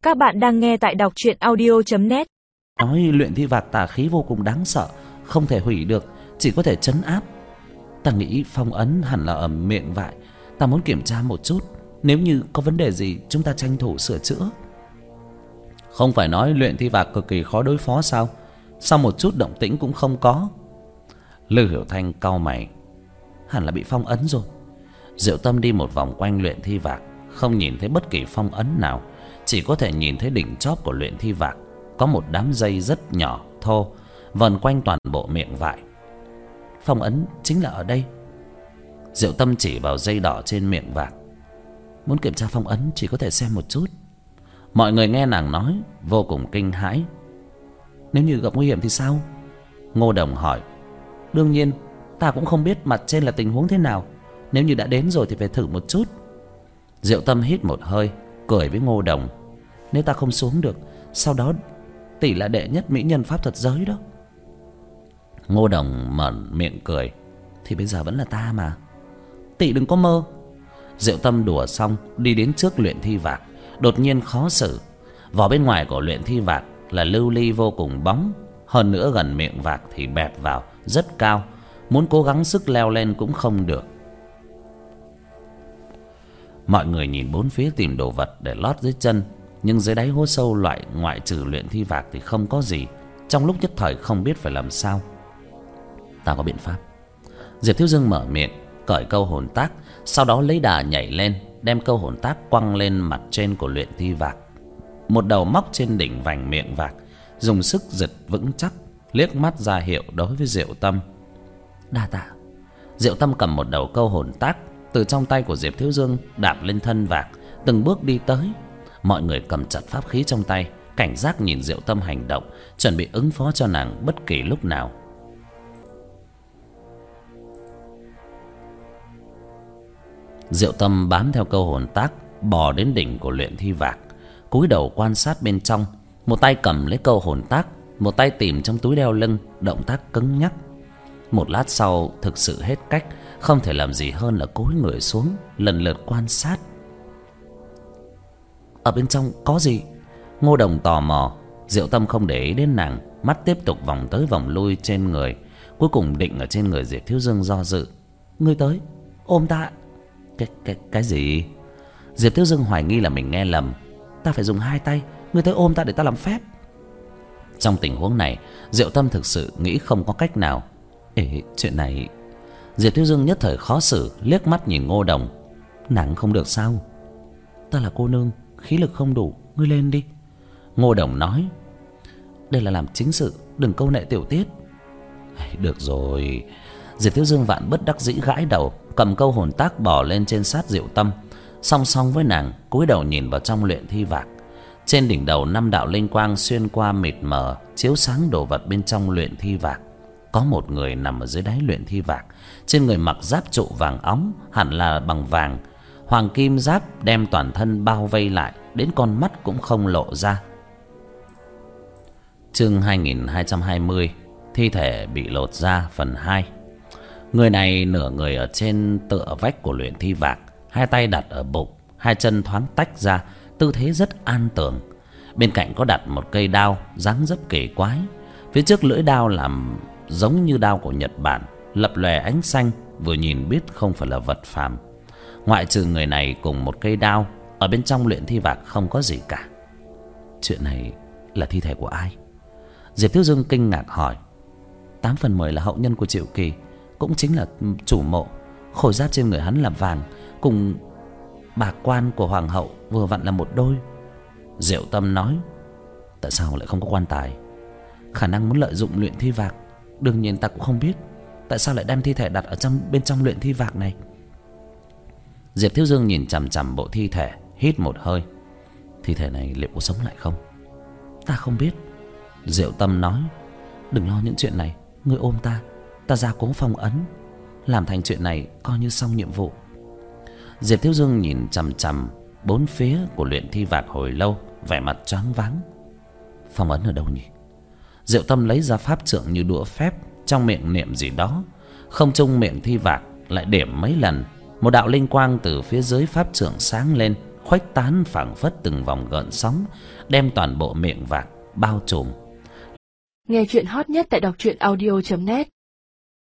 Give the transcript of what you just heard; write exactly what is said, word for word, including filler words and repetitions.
Các bạn đang nghe tại đọc truyện audio chấm net. Nói luyện thi vạc tà khí vô cùng đáng sợ, không thể hủy được, chỉ có thể trấn áp. Ta nghĩ phong ấn hẳn là ở miệng vại. Ta muốn kiểm tra một chút, nếu như có vấn đề gì chúng ta tranh thủ sửa chữa. Không phải nói luyện thi vạc cực kỳ khó đối phó sao? Sao một chút động tĩnh cũng không có? Lư Hiểu Thanh cau mày. Hẳn là bị phong ấn rồi. Diệu Tâm đi một vòng quanh luyện thi vạc, không nhìn thấy bất kỳ phong ấn nào, chỉ có thể nhìn thấy đỉnh chóp của luyện thi vạc có một đám dây rất nhỏ thô vần quanh toàn bộ miệng vại. Phong ấn chính là ở đây. Diệu Tâm chỉ vào dây đỏ trên miệng vạc. Muốn kiểm tra phong ấn chỉ có thể xem một chút. Mọi người nghe nàng nói vô cùng kinh hãi. Nếu như gặp nguy hiểm thì sao? Ngô Đồng hỏi. Đương nhiên, ta cũng không biết mặt trên là tình huống thế nào. Nếu như đã đến rồi thì phải thử một chút. Diệu Tâm hít một hơi, cười với Ngô Đồng. Nếu ta không xuống được, sau đó tỷ là đệ nhất mỹ nhân pháp thuật giới đó. Ngô Đồng mở miệng cười. Thì bây giờ vẫn là ta mà. Tỷ đừng có mơ. Diệu Tâm đùa xong đi đến trước luyện thi vạc, đột nhiên khó xử. Vỏ bên ngoài của luyện thi vạc là lưu ly vô cùng bóng, hơn nữa gần miệng vạc thì bẹt vào rất cao, muốn cố gắng sức leo lên cũng không được. Mọi người nhìn bốn phía tìm đồ vật để lót dưới chân, nhưng dưới đáy hố sâu loại ngoại trừ luyện thi vạc thì không có gì. Trong lúc nhất thời không biết phải làm sao. Ta có biện pháp. Diệp Thiếu Dương mở miệng, cởi câu hồn tác, sau đó lấy đà nhảy lên, đem câu hồn tác quăng lên mặt trên của luyện thi vạc. Một đầu móc trên đỉnh vành miệng vạc, dùng sức giật vững chắc, liếc mắt ra hiệu đối với Diệu Tâm. Đa tạ. Diệu Tâm cầm một đầu câu hồn tác từ trong tay của Diệp Thiếu Dương đạp lên thân vạc, từng bước đi tới. Mọi người cầm chặt pháp khí trong tay, cảnh giác nhìn Diệu Tâm hành động, chuẩn bị ứng phó cho nàng bất kỳ lúc nào. Diệu Tâm bám theo câu hồn tác, bò đến đỉnh của luyện thi vạc, cúi đầu quan sát bên trong. Một tay cầm lấy câu hồn tác, một tay tìm trong túi đeo lưng, động tác cứng nhắc. Một lát sau thực sự hết cách, không thể làm gì hơn là cúi người xuống, lần lượt quan sát. Ở bên trong có gì? Ngô Đồng tò mò. Diệu Tâm không để ý đến nàng, mắt tiếp tục vòng tới vòng lui trên người, cuối cùng định ở trên người Diệp Thiếu Dương do dự. Ngươi tới, ôm ta. Cái, cái, cái gì? Diệp Thiếu Dương hoài nghi là mình nghe lầm. Ta phải dùng hai tay, ngươi tới ôm ta để ta làm phép. Trong tình huống này, Diệu Tâm thực sự nghĩ không có cách nào. Ê, chuyện này... Diệp Thiếu Dương nhất thời khó xử, liếc mắt nhìn Ngô Đồng. Nàng không được sao? Ta là cô nương, khí lực không đủ, ngươi lên đi. Ngô Đồng nói. Đây là làm chính sự, đừng câu nệ tiểu tiết. Được rồi. Diệp Thiếu Dương vạn bất đắc dĩ gãi đầu, cầm câu hồn tác bò lên trên sát Diệu Tâm, song song với nàng cúi đầu nhìn vào trong luyện thi vạc. Trên đỉnh đầu năm đạo linh quang xuyên qua mịt mờ, chiếu sáng đồ vật bên trong luyện thi vạc. Có một người nằm ở dưới đáy luyện thi vạc, trên người mặc giáp trụ vàng óng, hẳn là bằng vàng. Hoàng kim giáp đem toàn thân bao vây lại, đến con mắt cũng không lộ ra. Chương hai nghìn hai trăm hai mươi, thi thể bị lột ra phần hai. Người này nửa người ở trên tựa vách của luyện thi vạc, hai tay đặt ở bụng, hai chân thoáng tách ra, tư thế rất an tường. Bên cạnh có đặt một cây đao dáng dấp kỳ quái. Phía trước lưỡi đao làm giống như đao của Nhật Bản, lập lòe ánh xanh, vừa nhìn biết không phải là vật phàm. Ngoại trừ người này cùng một cây đao, ở bên trong luyện thi vạc không có gì cả. Chuyện này là thi thể của ai? Diệp Thiếu Dương kinh ngạc hỏi. Tám phần mười là hậu nhân của Triệu Kỳ, cũng chính là chủ mộ. Khôi giáp trên người hắn là vàng, cùng bạc quan của hoàng hậu vừa vặn là một đôi. Diệu Tâm nói. Tại sao lại không có quan tài? Khả năng muốn lợi dụng luyện thi vạc. Đương nhiên ta cũng không biết tại sao lại đem thi thể đặt ở trong bên trong luyện thi vạc này. Diệp Thiếu Dương nhìn chằm chằm bộ thi thể, hít một hơi. Thi thể này liệu có sống lại không? Ta không biết. Diệu Tâm nói. Đừng lo những chuyện này, ngươi ôm ta, ta ra cố phong ấn, làm thành chuyện này coi như xong nhiệm vụ. Diệp Thiếu Dương nhìn chằm chằm bốn phía của luyện thi vạc hồi lâu, vẻ mặt choáng váng. Phong ấn ở đâu nhỉ? Diệu Tâm lấy ra pháp trượng như đũa phép, trong miệng niệm gì đó. Không trung miệng thi vạc lại điểm mấy lần, một đạo linh quang từ phía dưới pháp trượng sáng lên, khuếch tán phảng phất từng vòng gợn sóng, đem toàn bộ miệng vạc bao trùm. Nghe chuyện hot nhất tại đọc truyện audio chấm net.